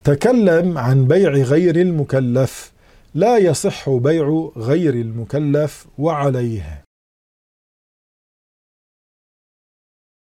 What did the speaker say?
تكلم عن بيع غير المكلف. لا يصح بيع غير المكلف وعليه.